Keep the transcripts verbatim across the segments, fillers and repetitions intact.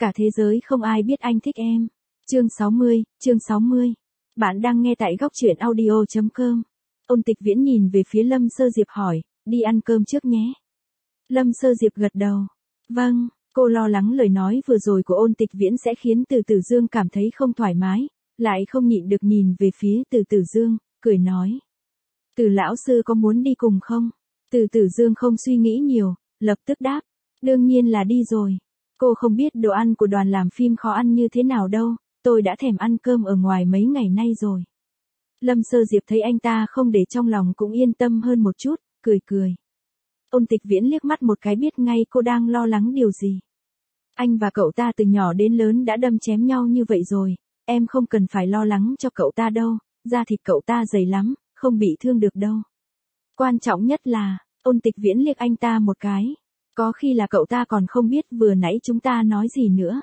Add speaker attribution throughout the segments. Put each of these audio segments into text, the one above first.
Speaker 1: cả thế giới không ai biết anh thích em. Chương sáu mươi, chương sáu mươi. Bạn đang nghe tại góc truyện audio chấm com. Ôn Tịch Viễn nhìn về phía Lâm Sơ Diệp hỏi, đi ăn cơm trước nhé. Lâm Sơ Diệp gật đầu. Vâng, cô lo lắng lời nói vừa rồi của Ôn Tịch Viễn sẽ khiến Từ Tử Dương cảm thấy không thoải mái, lại không nhịn được nhìn về phía Từ Tử Dương, cười nói. Từ lão sư có muốn đi cùng không? Từ Tử Dương không suy nghĩ nhiều, lập tức đáp. Đương nhiên là đi rồi. Cô không biết đồ ăn của đoàn làm phim khó ăn như thế nào đâu, tôi đã thèm ăn cơm ở ngoài mấy ngày nay rồi. Lâm Sơ Diệp thấy anh ta không để trong lòng cũng yên tâm hơn một chút, cười cười. Ôn Tịch Viễn liếc mắt một cái biết ngay cô đang lo lắng điều gì. Anh và cậu ta từ nhỏ đến lớn đã đâm chém nhau như vậy rồi, em không cần phải lo lắng cho cậu ta đâu, da thịt cậu ta dày lắm, không bị thương được đâu. Quan trọng nhất là, Ôn Tịch Viễn liếc anh ta một cái. Có khi là cậu ta còn không biết vừa nãy chúng ta nói gì nữa.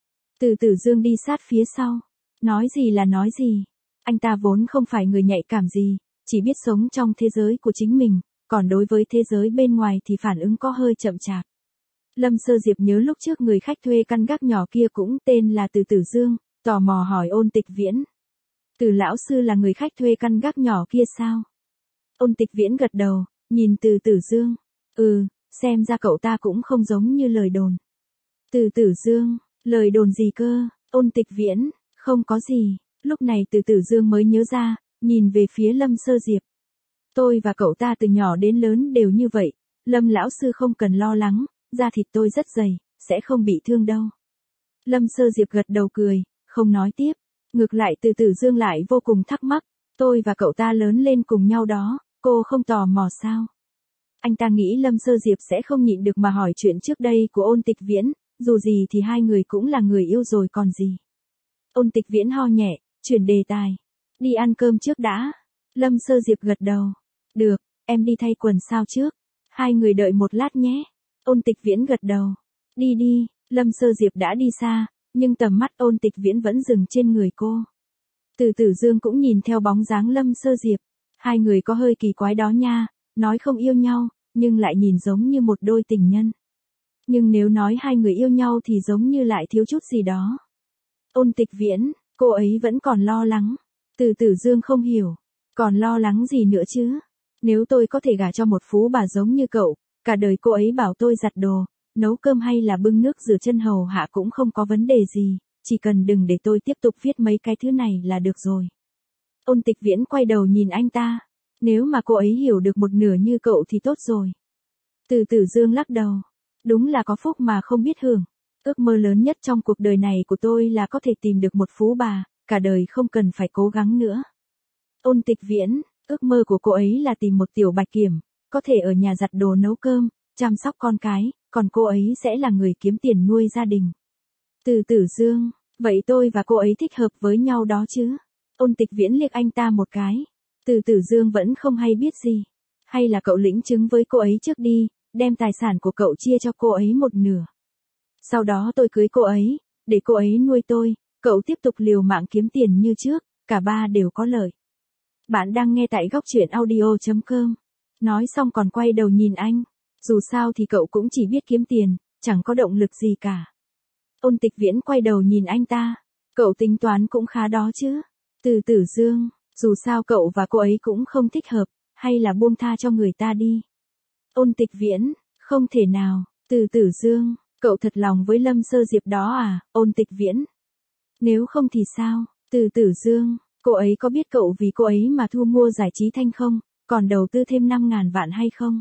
Speaker 1: Từ Tử Dương đi sát phía sau. Nói gì là nói gì. Anh ta vốn không phải người nhạy cảm gì, chỉ biết sống trong thế giới của chính mình, còn đối với thế giới bên ngoài thì phản ứng có hơi chậm chạp. Lâm Sơ Diệp nhớ lúc trước người khách thuê căn gác nhỏ kia cũng tên là Từ Tử Dương, tò mò hỏi Ôn Tịch Viễn. Từ lão sư là người khách thuê căn gác nhỏ kia sao? Ôn Tịch Viễn gật đầu, nhìn Từ Tử Dương. Ừ. Xem ra cậu ta cũng không giống như lời đồn. Từ Tử Dương, lời đồn gì cơ? Ôn Tịch Viễn, không có gì. Lúc này Từ Tử Dương mới nhớ ra, nhìn về phía Lâm Sơ Diệp. Tôi và cậu ta từ nhỏ đến lớn đều như vậy, Lâm lão sư không cần lo lắng, da thịt tôi rất dày, sẽ không bị thương đâu. Lâm Sơ Diệp gật đầu cười, không nói tiếp. Ngược lại Từ Tử Dương lại vô cùng thắc mắc, tôi và cậu ta lớn lên cùng nhau đó, cô không tò mò sao? Anh ta nghĩ Lâm Sơ Diệp sẽ không nhịn được mà hỏi chuyện trước đây của Ôn Tịch Viễn, dù gì thì hai người cũng là người yêu rồi còn gì. Ôn Tịch Viễn ho nhẹ, chuyển đề tài. Đi ăn cơm trước đã. Lâm Sơ Diệp gật đầu. Được, em đi thay quần sao trước. Hai người đợi một lát nhé. Ôn Tịch Viễn gật đầu. Đi đi, Lâm Sơ Diệp đã đi xa, nhưng tầm mắt Ôn Tịch Viễn vẫn dừng trên người cô. Từ Tử Dương cũng nhìn theo bóng dáng Lâm Sơ Diệp. Hai người có hơi kỳ quái đó nha. Nói không yêu nhau, nhưng lại nhìn giống như một đôi tình nhân. Nhưng nếu nói hai người yêu nhau thì giống như lại thiếu chút gì đó. Ôn Tịch Viễn, cô ấy vẫn còn lo lắng. Từ Tử Dương không hiểu. Còn lo lắng gì nữa chứ? Nếu tôi có thể gả cho một phú bà giống như cậu, cả đời cô ấy bảo tôi giặt đồ, nấu cơm hay là bưng nước rửa chân hầu hạ cũng không có vấn đề gì, chỉ cần đừng để tôi tiếp tục viết mấy cái thứ này là được rồi. Ôn Tịch Viễn quay đầu nhìn anh ta. Nếu mà cô ấy hiểu được một nửa như cậu thì tốt rồi. Từ Tử Dương lắc đầu. Đúng là có phúc mà không biết hưởng. Ước mơ lớn nhất trong cuộc đời này của tôi là có thể tìm được một phú bà, cả đời không cần phải cố gắng nữa. Ôn Tịch Viễn, ước mơ của cô ấy là tìm một tiểu bạch kiểm, có thể ở nhà giặt đồ nấu cơm, chăm sóc con cái, còn cô ấy sẽ là người kiếm tiền nuôi gia đình. Từ Tử Dương, vậy tôi và cô ấy thích hợp với nhau đó chứ? Ôn Tịch Viễn liếc anh ta một cái. Từ Tử Dương vẫn không hay biết gì. Hay là cậu lĩnh chứng với cô ấy trước đi, đem tài sản của cậu chia cho cô ấy một nửa. Sau đó tôi cưới cô ấy, để cô ấy nuôi tôi, cậu tiếp tục liều mạng kiếm tiền như trước, cả ba đều có lợi. Bạn đang nghe tại góc truyện audio chấm com. Nói xong còn quay đầu nhìn anh. Dù sao thì cậu cũng chỉ biết kiếm tiền, chẳng có động lực gì cả. Ôn Tịch Viễn quay đầu nhìn anh ta. Cậu tính toán cũng khá đó chứ. Từ Tử Dương. Dù sao cậu và cô ấy cũng không thích hợp, hay là buông tha cho người ta đi. Ôn Tịch Viễn, không thể nào. Từ Tử Dương, cậu thật lòng với Lâm Sơ Diệp đó à? Ôn Tịch Viễn. Nếu không thì sao? Từ Tử Dương, cô ấy có biết cậu vì cô ấy mà thu mua giải trí thanh không, còn đầu tư thêm năm ngàn vạn hay không?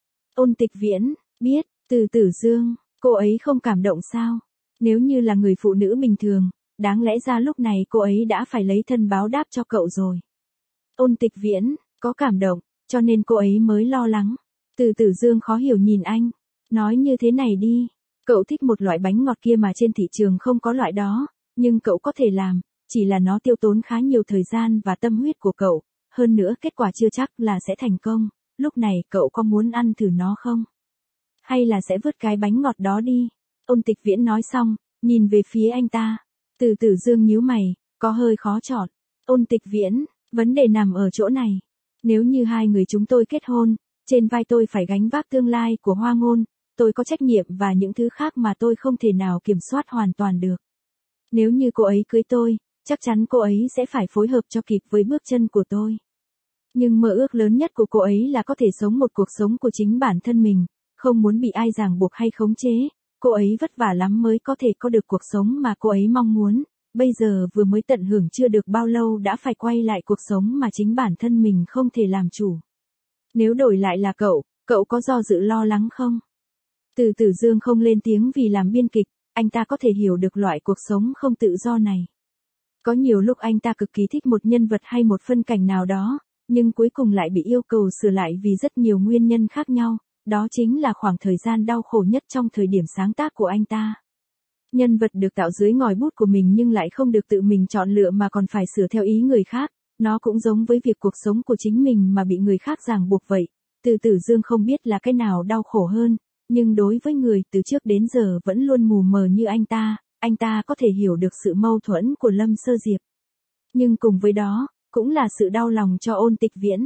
Speaker 1: Ôn Tịch Viễn, biết. Từ Tử Dương, cô ấy không cảm động sao? Nếu như là người phụ nữ bình thường, đáng lẽ ra lúc này cô ấy đã phải lấy thân báo đáp cho cậu rồi. Ôn Tịch Viễn, có cảm động, cho nên cô ấy mới lo lắng. Từ Tử Dương khó hiểu nhìn anh. Nói như thế này đi, cậu thích một loại bánh ngọt kia mà trên thị trường không có loại đó, nhưng cậu có thể làm, chỉ là nó tiêu tốn khá nhiều thời gian và tâm huyết của cậu, hơn nữa kết quả chưa chắc là sẽ thành công, lúc này cậu có muốn ăn thử nó không? Hay là sẽ vứt cái bánh ngọt đó đi? Ôn Tịch Viễn nói xong, nhìn về phía anh ta. Từ Tử Dương nhíu mày, có hơi khó chọn. Ôn Tịch Viễn, vấn đề nằm ở chỗ này. Nếu như hai người chúng tôi kết hôn, trên vai tôi phải gánh vác tương lai của Hoa Ngôn, tôi có trách nhiệm và những thứ khác mà tôi không thể nào kiểm soát hoàn toàn được. Nếu như cô ấy cưới tôi, chắc chắn cô ấy sẽ phải phối hợp cho kịp với bước chân của tôi. Nhưng mơ ước lớn nhất của cô ấy là có thể sống một cuộc sống của chính bản thân mình, không muốn bị ai ràng buộc hay khống chế. Cô ấy vất vả lắm mới có thể có được cuộc sống mà cô ấy mong muốn, bây giờ vừa mới tận hưởng chưa được bao lâu đã phải quay lại cuộc sống mà chính bản thân mình không thể làm chủ. Nếu đổi lại là cậu, cậu có do dự lo lắng không? Từ Tử Dương không lên tiếng vì làm biên kịch, anh ta có thể hiểu được loại cuộc sống không tự do này. Có nhiều lúc anh ta cực kỳ thích một nhân vật hay một phân cảnh nào đó, nhưng cuối cùng lại bị yêu cầu sửa lại vì rất nhiều nguyên nhân khác nhau, đó chính là khoảng thời gian đau khổ nhất trong thời điểm sáng tác của anh ta. Nhân vật được tạo dưới ngòi bút của mình nhưng lại không được tự mình chọn lựa mà còn phải sửa theo ý người khác, nó cũng giống với việc cuộc sống của chính mình mà bị người khác ràng buộc vậy. Từ Tử Dương không biết là cái nào đau khổ hơn, nhưng đối với người từ trước đến giờ vẫn luôn mù mờ như anh ta, anh ta có thể hiểu được sự mâu thuẫn của Lâm Sơ Diệp. Nhưng cùng với đó, cũng là sự đau lòng cho Ôn Tịch Viễn.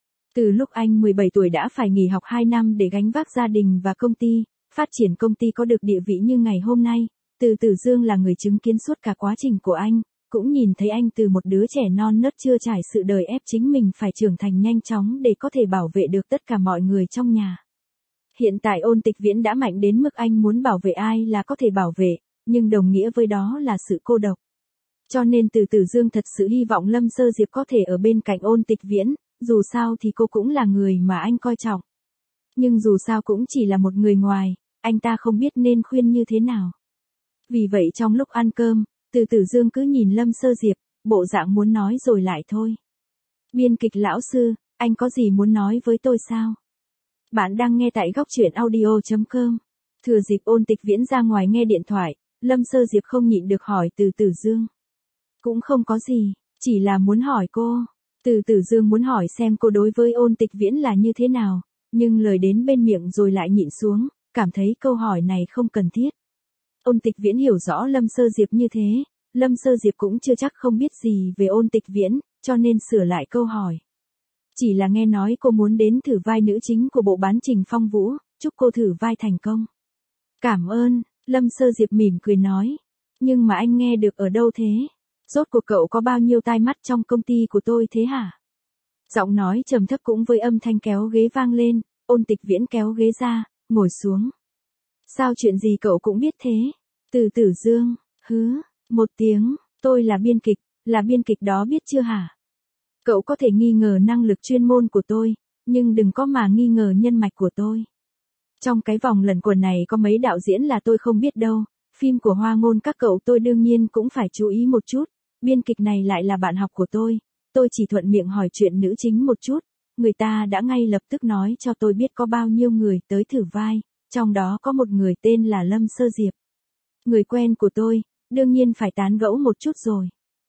Speaker 1: Từ lúc anh mười bảy tuổi đã phải nghỉ học hai năm để gánh vác gia đình và công ty, phát triển công ty có được địa vị như ngày hôm nay, Từ Tử Dương là người chứng kiến suốt cả quá trình của anh, cũng nhìn thấy anh từ một đứa trẻ non nớt chưa trải sự đời ép chính mình phải trưởng thành nhanh chóng để có thể bảo vệ được tất cả mọi người trong nhà. Hiện tại Ôn Tịch Viễn đã mạnh đến mức anh muốn bảo vệ ai là có thể bảo vệ, nhưng đồng nghĩa với đó là sự cô độc. Cho nên Từ Tử Dương thật sự hy vọng Lâm Sơ Diệp có thể ở bên cạnh Ôn Tịch Viễn, dù sao thì cô cũng là người mà anh coi trọng. Nhưng dù sao cũng chỉ là một người ngoài, anh ta không biết nên khuyên như thế nào. Vì vậy trong lúc ăn cơm, Từ Tử Dương cứ nhìn Lâm Sơ Diệp, bộ dạng muốn nói rồi lại thôi. Biên kịch lão sư, anh có gì muốn nói với tôi sao? Bạn đang nghe tại góc truyện audio chấm com. Thừa dịp Ôn Tịch Viễn ra ngoài nghe điện thoại, Lâm Sơ Diệp không nhịn được hỏi Từ Tử Dương. Cũng không có gì, chỉ là muốn hỏi cô. Từ Tử Dương muốn hỏi xem cô đối với Ôn Tịch Viễn là như thế nào, nhưng lời đến bên miệng rồi lại nhịn xuống, cảm thấy câu hỏi này không cần thiết. Ôn Tịch Viễn hiểu rõ Lâm Sơ Diệp như thế, Lâm Sơ Diệp cũng chưa chắc không biết gì về Ôn Tịch Viễn, cho nên sửa lại câu hỏi. Chỉ là nghe nói cô muốn đến thử vai nữ chính của bộ bán Trình Phong Vũ, chúc cô thử vai thành công. Cảm ơn, Lâm Sơ Diệp mỉm cười nói. Nhưng mà anh nghe được ở đâu thế? Rốt cuộc cậu có bao nhiêu tai mắt trong công ty của tôi thế hả? Giọng nói trầm thấp cũng với âm thanh kéo ghế vang lên, Ôn Tịch Viễn kéo ghế ra, ngồi xuống. Sao chuyện gì cậu cũng biết thế? Từ Tử Dương, hứ, một tiếng, tôi là biên kịch, là biên kịch đó biết chưa hả? Cậu có thể nghi ngờ năng lực chuyên môn của tôi, nhưng đừng có mà nghi ngờ nhân mạch của tôi. Trong cái vòng lần quần này có mấy đạo diễn là tôi không biết đâu, phim của Hoa Ngôn các cậu tôi đương nhiên cũng phải chú ý một chút, biên kịch này lại là bạn học của tôi, tôi chỉ thuận miệng hỏi chuyện nữ chính một chút, người ta đã ngay lập tức nói cho tôi biết có bao nhiêu người tới thử vai, trong đó có một người tên là Lâm Sơ Diệp. Người quen của tôi, đương nhiên phải tán gẫu một chút rồi.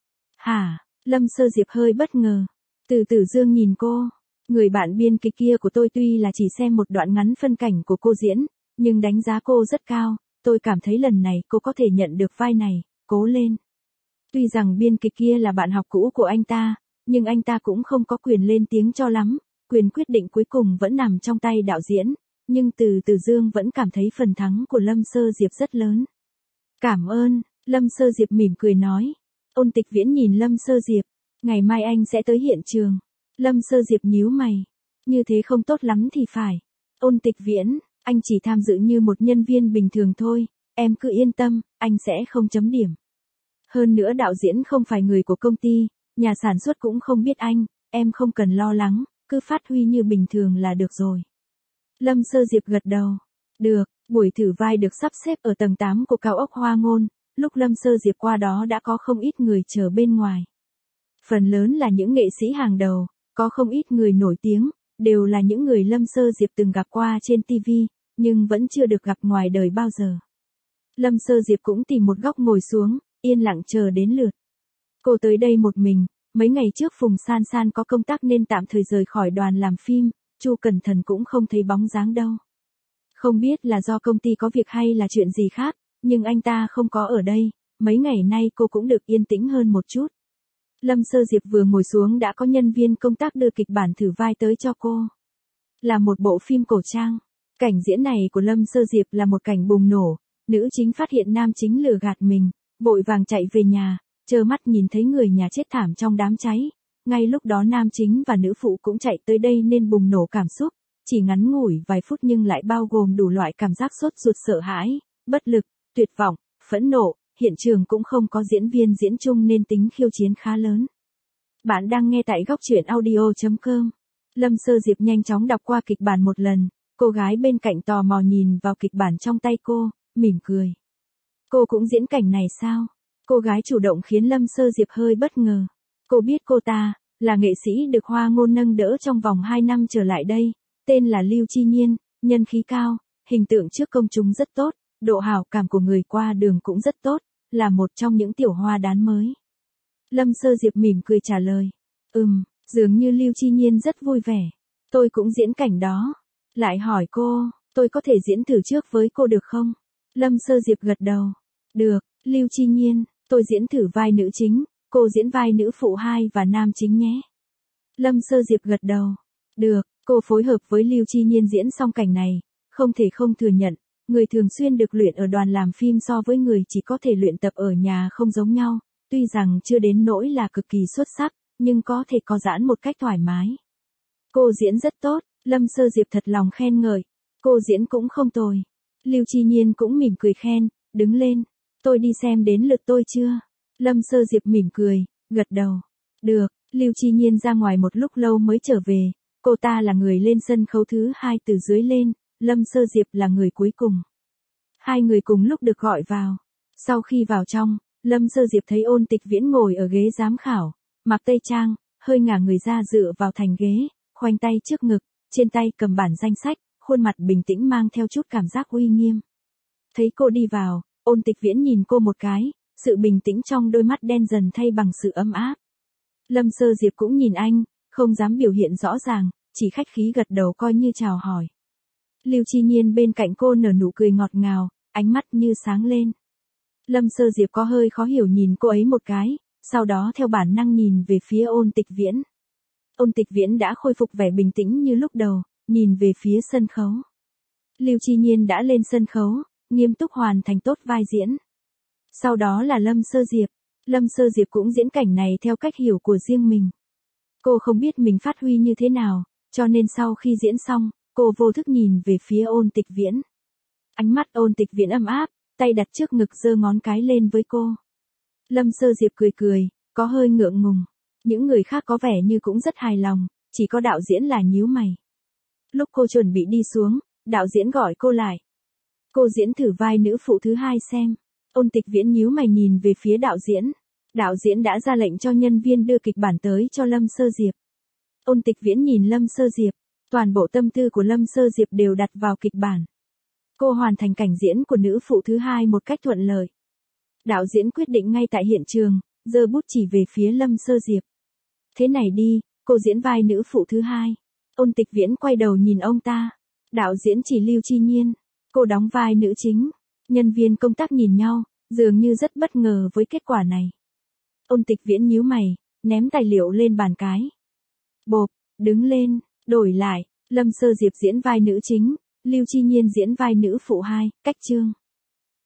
Speaker 1: Hả? Lâm Sơ Diệp hơi bất ngờ. Từ Tử Dương nhìn cô, người bạn biên kịch kia của tôi tuy là chỉ xem một đoạn ngắn phân cảnh của cô diễn, nhưng đánh giá cô rất cao, tôi cảm thấy lần này cô có thể nhận được vai này, cố lên. Tuy rằng biên kịch kia là bạn học cũ của anh ta, nhưng anh ta cũng không có quyền lên tiếng cho lắm, quyền quyết định cuối cùng vẫn nằm trong tay đạo diễn, nhưng Từ Tử Dương vẫn cảm thấy phần thắng của Lâm Sơ Diệp rất lớn. Cảm ơn, Lâm Sơ Diệp mỉm cười nói. Ôn Tịch Viễn nhìn Lâm Sơ Diệp, ngày mai anh sẽ tới hiện trường. Lâm Sơ Diệp nhíu mày, như thế không tốt lắm thì phải. Ôn Tịch Viễn, anh chỉ tham dự như một nhân viên bình thường thôi, em cứ yên tâm, anh sẽ không chấm điểm. Hơn nữa đạo diễn không phải người của công ty, nhà sản xuất cũng không biết anh, em không cần lo lắng, cứ phát huy như bình thường là được rồi. Lâm Sơ Diệp gật đầu. Được, buổi thử vai được sắp xếp ở tầng tám của cao ốc Hoa Ngôn, lúc Lâm Sơ Diệp qua đó đã có không ít người chờ bên ngoài. Phần lớn là những nghệ sĩ hàng đầu, có không ít người nổi tiếng, đều là những người Lâm Sơ Diệp từng gặp qua trên ti vi, nhưng vẫn chưa được gặp ngoài đời bao giờ. Lâm Sơ Diệp cũng tìm một góc ngồi xuống, yên lặng chờ đến lượt. Cô tới đây một mình, mấy ngày trước Phùng San San có công tác nên tạm thời rời khỏi đoàn làm phim, Chu Cẩn Thần cũng không thấy bóng dáng đâu. Không biết là do công ty có việc hay là chuyện gì khác, nhưng anh ta không có ở đây, mấy ngày nay cô cũng được yên tĩnh hơn một chút. Lâm Sơ Diệp vừa ngồi xuống đã có nhân viên công tác đưa kịch bản thử vai tới cho cô. Là một bộ phim cổ trang. Cảnh diễn này của Lâm Sơ Diệp là một cảnh bùng nổ, nữ chính phát hiện nam chính lừa gạt mình, vội vàng chạy về nhà, trơ mắt nhìn thấy người nhà chết thảm trong đám cháy. Ngay lúc đó nam chính và nữ phụ cũng chạy tới đây nên bùng nổ cảm xúc, chỉ ngắn ngủi vài phút nhưng lại bao gồm đủ loại cảm giác sốt ruột, sợ hãi, bất lực, tuyệt vọng, phẫn nộ. Hiện trường cũng không có diễn viên diễn chung nên tính khiêu chiến khá lớn. Bạn đang nghe tại góc truyện audio chấm com. Lâm Sơ Diệp nhanh chóng đọc qua kịch bản một lần, cô gái bên cạnh tò mò nhìn vào kịch bản trong tay cô, mỉm cười. Cô cũng diễn cảnh này sao? Cô gái chủ động khiến Lâm Sơ Diệp hơi bất ngờ. Cô biết cô ta là nghệ sĩ được Hoa Ngôn nâng đỡ trong vòng hai năm trở lại đây, tên là Lưu Chi Nhiên, nhân khí cao, hình tượng trước công chúng rất tốt, độ hảo cảm của người qua đường cũng rất tốt, là một trong những tiểu hoa đán mới. Lâm Sơ Diệp mỉm cười trả lời. Ừm, dường như Lưu Chi Nhiên rất vui vẻ. Tôi cũng diễn cảnh đó. Lại hỏi cô, tôi có thể diễn thử trước với cô được không? Lâm Sơ Diệp gật đầu. Được, Lưu Chi Nhiên, tôi diễn thử vai nữ chính, cô diễn vai nữ phụ hai và nam chính nhé. Lâm Sơ Diệp gật đầu. Được, cô phối hợp với Lưu Chi Nhiên diễn xong cảnh này, không thể không thừa nhận, người thường xuyên được luyện ở đoàn làm phim so với người chỉ có thể luyện tập ở nhà không giống nhau, tuy rằng chưa đến nỗi là cực kỳ xuất sắc, nhưng có thể có giãn một cách thoải mái. Cô diễn rất tốt, Lâm Sơ Diệp thật lòng khen ngợi. Cô diễn cũng không tồi. Lưu Chi Nhiên cũng mỉm cười khen, đứng lên. Tôi đi xem đến lượt tôi chưa? Lâm Sơ Diệp mỉm cười, gật đầu. Được, Lưu Chi Nhiên ra ngoài một lúc lâu mới trở về. Cô ta là người lên sân khấu thứ hai từ dưới lên, Lâm Sơ Diệp là người cuối cùng. Hai người cùng lúc được gọi vào. Sau khi vào trong, Lâm Sơ Diệp thấy Ôn Tịch Viễn ngồi ở ghế giám khảo, mặc tây trang, hơi ngả người ra dựa vào thành ghế, khoanh tay trước ngực, trên tay cầm bản danh sách, khuôn mặt bình tĩnh mang theo chút cảm giác uy nghiêm. Thấy cô đi vào, Ôn Tịch Viễn nhìn cô một cái, sự bình tĩnh trong đôi mắt đen dần thay bằng sự ấm áp. Lâm Sơ Diệp cũng nhìn anh, không dám biểu hiện rõ ràng, chỉ khách khí gật đầu coi như chào hỏi. Lưu Chi Nhiên bên cạnh cô nở nụ cười ngọt ngào, ánh mắt như sáng lên. Lâm Sơ Diệp có hơi khó hiểu nhìn cô ấy một cái, sau đó theo bản năng nhìn về phía Ôn Tịch Viễn. Ôn Tịch Viễn đã khôi phục vẻ bình tĩnh như lúc đầu, nhìn về phía sân khấu. Lưu Chi Nhiên đã lên sân khấu, nghiêm túc hoàn thành tốt vai diễn. Sau đó là Lâm Sơ Diệp. Lâm Sơ Diệp cũng diễn cảnh này theo cách hiểu của riêng mình. Cô không biết mình phát huy như thế nào, cho nên sau khi diễn xong, cô vô thức nhìn về phía Ôn Tịch Viễn. Ánh mắt Ôn Tịch Viễn ấm áp, tay đặt trước ngực giơ ngón cái lên với cô. Lâm Sơ Diệp cười cười, có hơi ngượng ngùng. Những người khác có vẻ như cũng rất hài lòng, chỉ có đạo diễn là nhíu mày. Lúc cô chuẩn bị đi xuống, đạo diễn gọi cô lại. Cô diễn thử vai nữ phụ thứ hai xem. Ôn Tịch Viễn nhíu mày nhìn về phía đạo diễn. Đạo diễn đã ra lệnh cho nhân viên đưa kịch bản tới cho Lâm Sơ Diệp. Ôn Tịch Viễn nhìn Lâm Sơ Diệp, toàn bộ tâm tư của Lâm Sơ Diệp đều đặt vào kịch bản. Cô hoàn thành cảnh diễn của nữ phụ thứ hai một cách thuận lợi. Đạo diễn quyết định ngay tại hiện trường, giơ bút chỉ về phía Lâm Sơ Diệp. Thế này đi, cô diễn vai nữ phụ thứ hai. Ôn Tịch Viễn quay đầu nhìn ông ta. Đạo diễn chỉ Lưu Chi Nhiên. Cô đóng vai nữ chính. Nhân viên công tác nhìn nhau, dường như rất bất ngờ với kết quả này. Ôn Tịch Viễn nhíu mày, ném tài liệu lên bàn cái. Bộp, đứng lên, đổi lại, Lâm Sơ Diệp diễn vai nữ chính, Lưu Chi Nhiên diễn vai nữ phụ hai, cách chương.